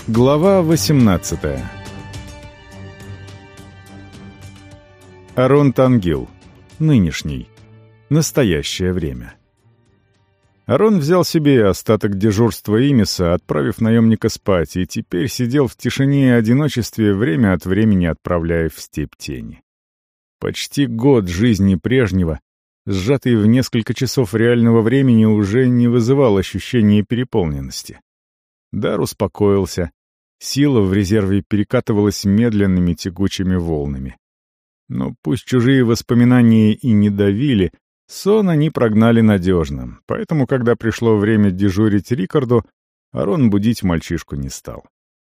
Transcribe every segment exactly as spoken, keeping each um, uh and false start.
Глава восемнадцатая. Арон Тангил. Нынешний. Настоящее время. Арон взял себе остаток дежурства Имиса, отправив наемника спать, и теперь сидел в тишине и одиночестве, время от времени отправляя в степь тени. Почти год жизни прежнего, сжатый в несколько часов реального времени, уже не вызывал ощущения переполненности. Дар успокоился, сила в резерве перекатывалась медленными тягучими волнами. Но пусть чужие воспоминания и не давили, сон они прогнали надежно, поэтому, когда пришло время дежурить Рикарду, Арон будить мальчишку не стал.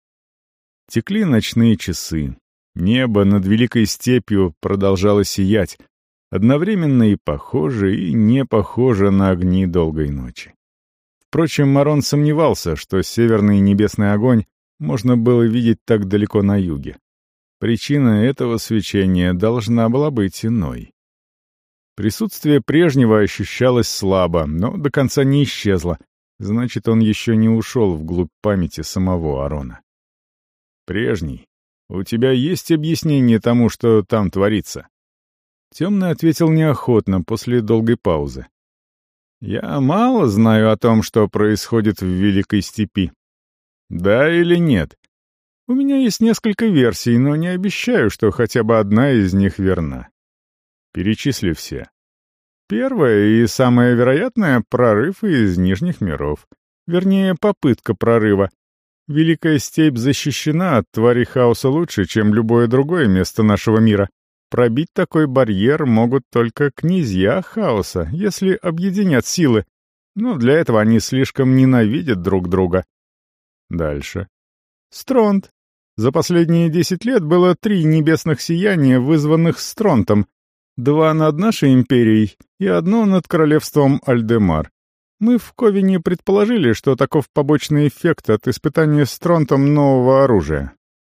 Текли ночные часы. Небо над Великой Степью продолжало сиять, одновременно и похоже, и не похоже на огни долгой ночи. Впрочем, Арон сомневался, что северный небесный огонь можно было видеть так далеко на юге. Причина этого свечения должна была быть иной. Присутствие прежнего ощущалось слабо, но до конца не исчезло, значит, он еще не ушел вглубь памяти самого Арона. «Прежний, у тебя есть объяснение тому, что там творится?» Темный ответил неохотно после долгой паузы. «Я мало знаю о том, что происходит в Великой Степи. Да или нет? У меня есть несколько версий, но не обещаю, что хотя бы одна из них верна. Перечисли все. Первая и самая вероятная — прорыв из Нижних миров. Вернее, попытка прорыва. Великая Степь защищена от тварей хаоса лучше, чем любое другое место нашего мира. Пробить такой барьер могут только князья хаоса, если объединят силы. Но для этого они слишком ненавидят друг друга. Дальше. Стронт. За последние десять лет было три небесных сияния, вызванных Стронтом. Два над нашей империей и одно над королевством Альдемар. Мы в Ковине предположили, что таков побочный эффект от испытания Стронтом нового оружия.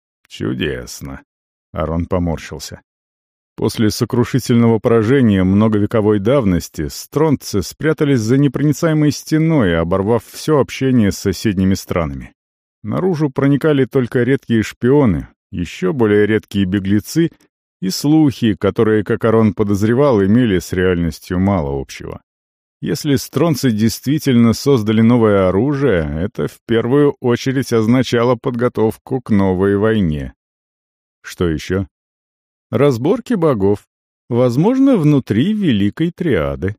Чудесно. Арон поморщился. После сокрушительного поражения многовековой давности стронтцы спрятались за непроницаемой стеной, оборвав все общение с соседними странами. Наружу проникали только редкие шпионы, еще более редкие беглецы и слухи, которые, как Арон подозревал, имели с реальностью мало общего. Если стронцы действительно создали новое оружие, это в первую очередь означало подготовку к новой войне. Что еще? Разборки богов. Возможно, внутри Великой Триады.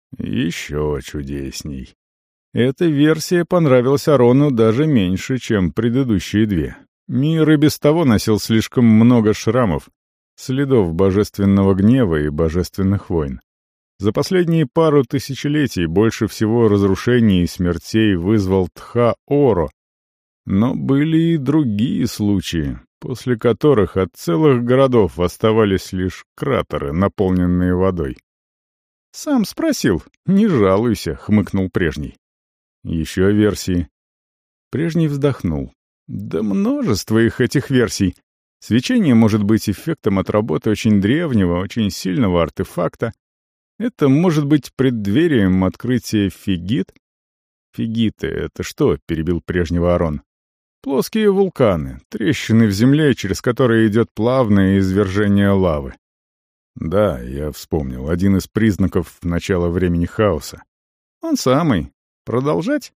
Еще чудесней. Эта версия понравилась Арону даже меньше, чем предыдущие две. Мир и без того носил слишком много шрамов, следов божественного гнева и божественных войн. За последние пару тысячелетий больше всего разрушений и смертей вызвал Тха-Оро. Но были и другие случаи, после которых от целых городов оставались лишь кратеры, наполненные водой. «Сам спросил, не жалуйся», — хмыкнул прежний. Еще версии. Прежний вздохнул. Да множество их, этих версий. Свечение может быть эффектом от работы очень древнего, очень сильного артефакта. Это может быть преддверием открытия фигит. Фигиты — это что? — перебил прежнего Арон. Плоские вулканы, трещины в земле, через которые идет плавное извержение лавы. Да, я вспомнил, один из признаков начала времени хаоса. Он самый. Продолжать?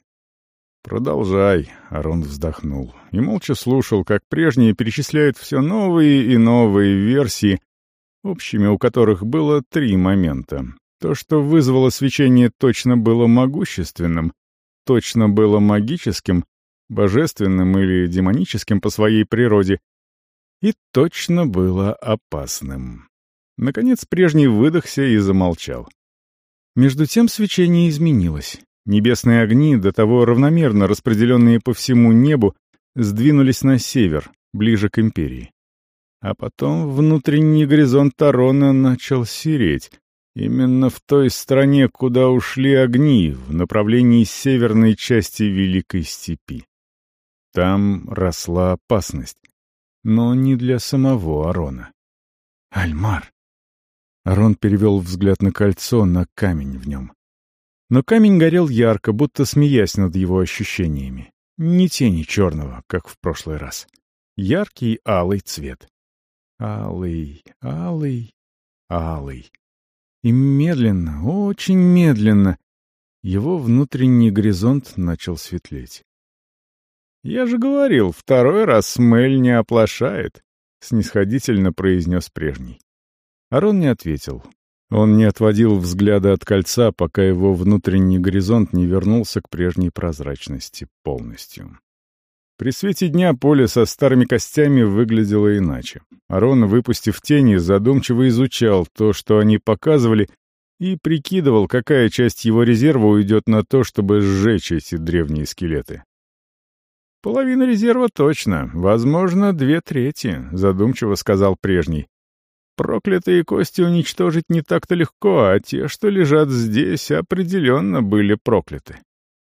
Продолжай, Арон вздохнул и молча слушал, как прежние перечисляют все новые и новые версии, общими у которых было три момента. То, что вызвало свечение, точно было могущественным, точно было магическим, божественным или демоническим по своей природе, и точно было опасным. Наконец прежний выдохся и замолчал. Между тем свечение изменилось. Небесные огни, до того равномерно распределенные по всему небу, сдвинулись на север, ближе к империи. А потом внутренний горизонт Арона начал сереть, именно в той стороне, куда ушли огни, в направлении северной части Великой Степи. Там росла опасность, но не для самого Арона. «Альмар!» Арон перевел взгляд на кольцо, на камень в нем. Но камень горел ярко, будто смеясь над его ощущениями. ни тени черного, как в прошлый раз. Яркий алый цвет. Алый, алый, алый. И медленно, очень медленно, его внутренний горизонт начал светлеть. «Я же говорил, второй раз Мэль не оплошает», — снисходительно произнес прежний. Арон не ответил. Он не отводил взгляда от кольца, пока его внутренний горизонт не вернулся к прежней прозрачности полностью. При свете дня поле со старыми костями выглядело иначе. Арон, выпустив тени, задумчиво изучал то, что они показывали, и прикидывал, какая часть его резерва уйдет на то, чтобы сжечь эти древние скелеты. «Половина резерва точно, возможно, две трети», — задумчиво сказал прежний. «Проклятые кости уничтожить не так-то легко, а те, что лежат здесь, определенно были прокляты».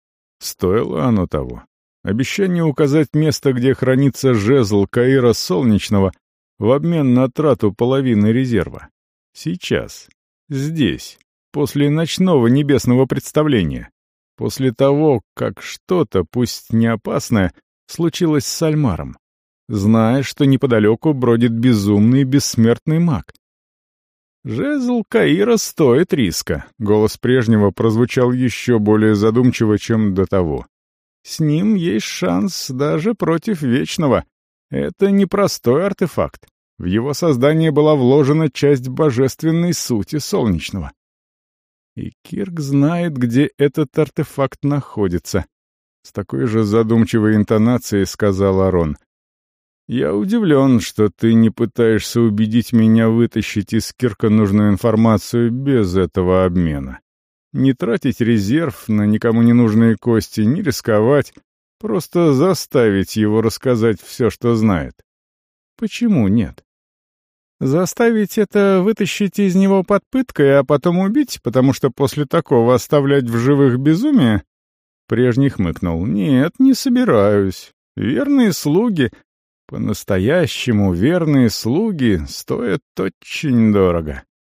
Стоило оно того. Обещание указать место, где хранится жезл Каира Солнечного, в обмен на трату половины резерва. Сейчас. Здесь. После ночного небесного представления. После того, как что-то, пусть не опасное, случилось с Альмаром, зная, что неподалеку бродит безумный бессмертный маг. «Жезл Каира стоит риска», — голос прежнего прозвучал еще более задумчиво, чем до того. «С ним есть шанс даже против Вечного. Это непростой артефакт. В его создание была вложена часть божественной сути Солнечного. И Кирк знает, где этот артефакт находится», — с такой же задумчивой интонацией сказал Арон. «Я удивлен, что ты не пытаешься убедить меня вытащить из Кирка нужную информацию без этого обмена. Не тратить резерв на никому не нужные кости, не рисковать, просто заставить его рассказать все, что знает. Почему нет? Заставить это вытащить из него под пыткой, а потом убить, потому что после такого оставлять в живых безумие?» Прежний хмыкнул. «Нет, не собираюсь. Верные слуги, по-настоящему верные слуги, стоят очень дорого.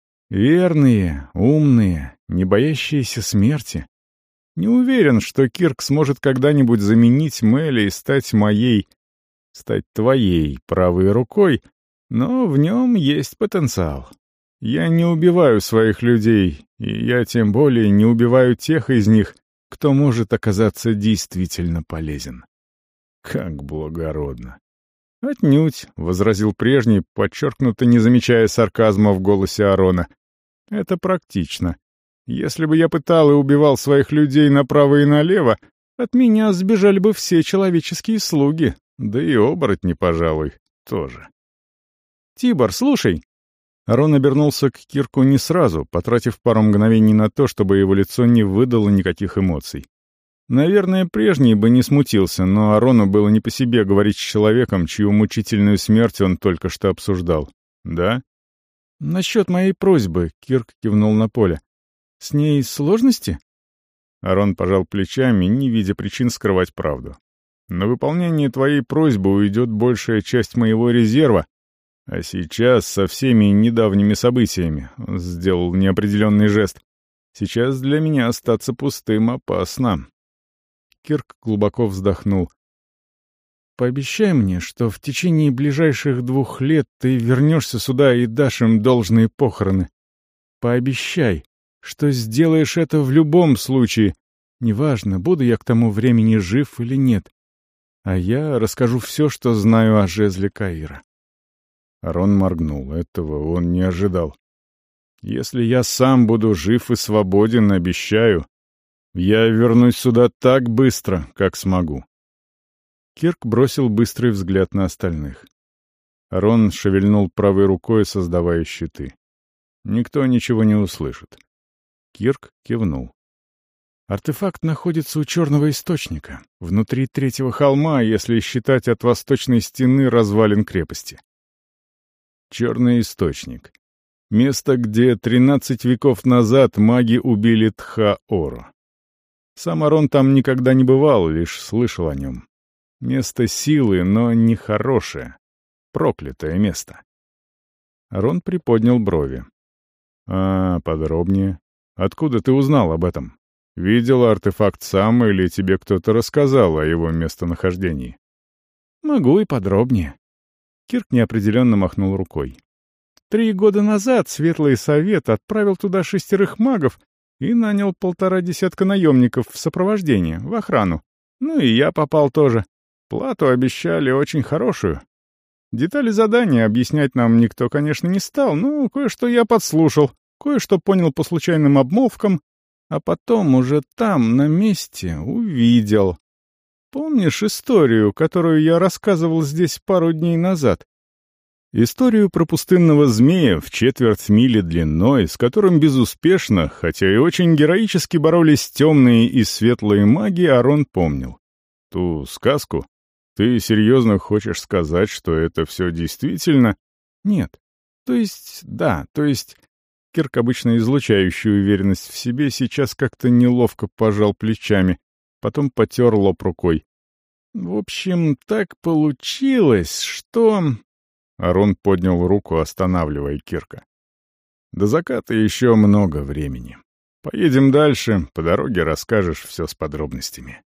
Верные, умные, не боящиеся смерти. Не уверен, что Кирк сможет когда-нибудь заменить Мэли и стать моей, стать твоей правой рукой, но в нем есть потенциал. Я не убиваю своих людей, и я тем более не убиваю тех из них, кто может оказаться действительно полезен». «Как благородно!» «Отнюдь», — возразил прежний, подчеркнуто не замечая сарказма в голосе Арона. «Это практично. Если бы я пытал и убивал своих людей направо и налево, от меня сбежали бы все человеческие слуги, да и оборотни, пожалуй, тоже». «Тибор, слушай!» Арон обернулся к Кирку не сразу, потратив пару мгновений на то, чтобы его лицо не выдало никаких эмоций. Наверное, прежний бы не смутился, но Арону было не по себе говорить с человеком, чью мучительную смерть он только что обсуждал. «Да?» «Насчет моей просьбы», — Кирк кивнул на поле. «С ней сложности?» Арон пожал плечами, не видя причин скрывать правду. «На выполнение твоей просьбы уйдет большая часть моего резерва, а сейчас со всеми недавними событиями», — он сделал неопределенный жест, «сейчас для меня остаться пустым опасно». Кирк глубоко вздохнул. «Пообещай мне, что в течение ближайших двух лет ты вернешься сюда и дашь им должные похороны. Пообещай, что сделаешь это в любом случае, неважно, буду я к тому времени жив или нет. А я расскажу все, что знаю о жезле Каира». Арон моргнул. Этого он не ожидал. «Если я сам буду жив и свободен, обещаю, я вернусь сюда так быстро, как смогу». Кирк бросил быстрый взгляд на остальных. Арон шевельнул правой рукой, создавая щиты. Никто ничего не услышит. Кирк кивнул. «Артефакт находится у черного источника, внутри третьего холма, если считать от восточной стены развалин крепости». Черный источник. Место, где тринадцать веков назад маги убили Тха-Ору. Сам Арон там никогда не бывал, лишь слышал о нем. Место силы, но нехорошее. Проклятое место. Арон приподнял брови. «А, подробнее. Откуда ты узнал об этом?» Видел артефакт сам или тебе кто-то рассказал о его местонахождении? Могу и подробнее. Кирк неопределенно махнул рукой. Три года назад Светлый Совет отправил туда шестерых магов и нанял полтора десятка наемников в сопровождение, в охрану. Ну и я попал тоже. Плату обещали очень хорошую. Детали задания объяснять нам никто, конечно, не стал, но кое-что я подслушал, кое-что понял по случайным обмолвкам, а потом уже там, на месте, увидел. Помнишь историю, которую я рассказывал здесь пару дней назад? Историю про пустынного змея в четверть мили длиной, с которым безуспешно, хотя и очень героически боролись темные и светлые маги, Арон помнил. Ту сказку? Ты серьезно хочешь сказать, что это все действительно? Нет. То есть, да, то есть... Кирк, обычно излучающий уверенность в себе, сейчас как-то неловко пожал плечами, потом потер лоб рукой. В общем, так получилось, что... Арон поднял руку, останавливая Кирка. До заката еще много времени. Поедем дальше, по дороге расскажешь все с подробностями.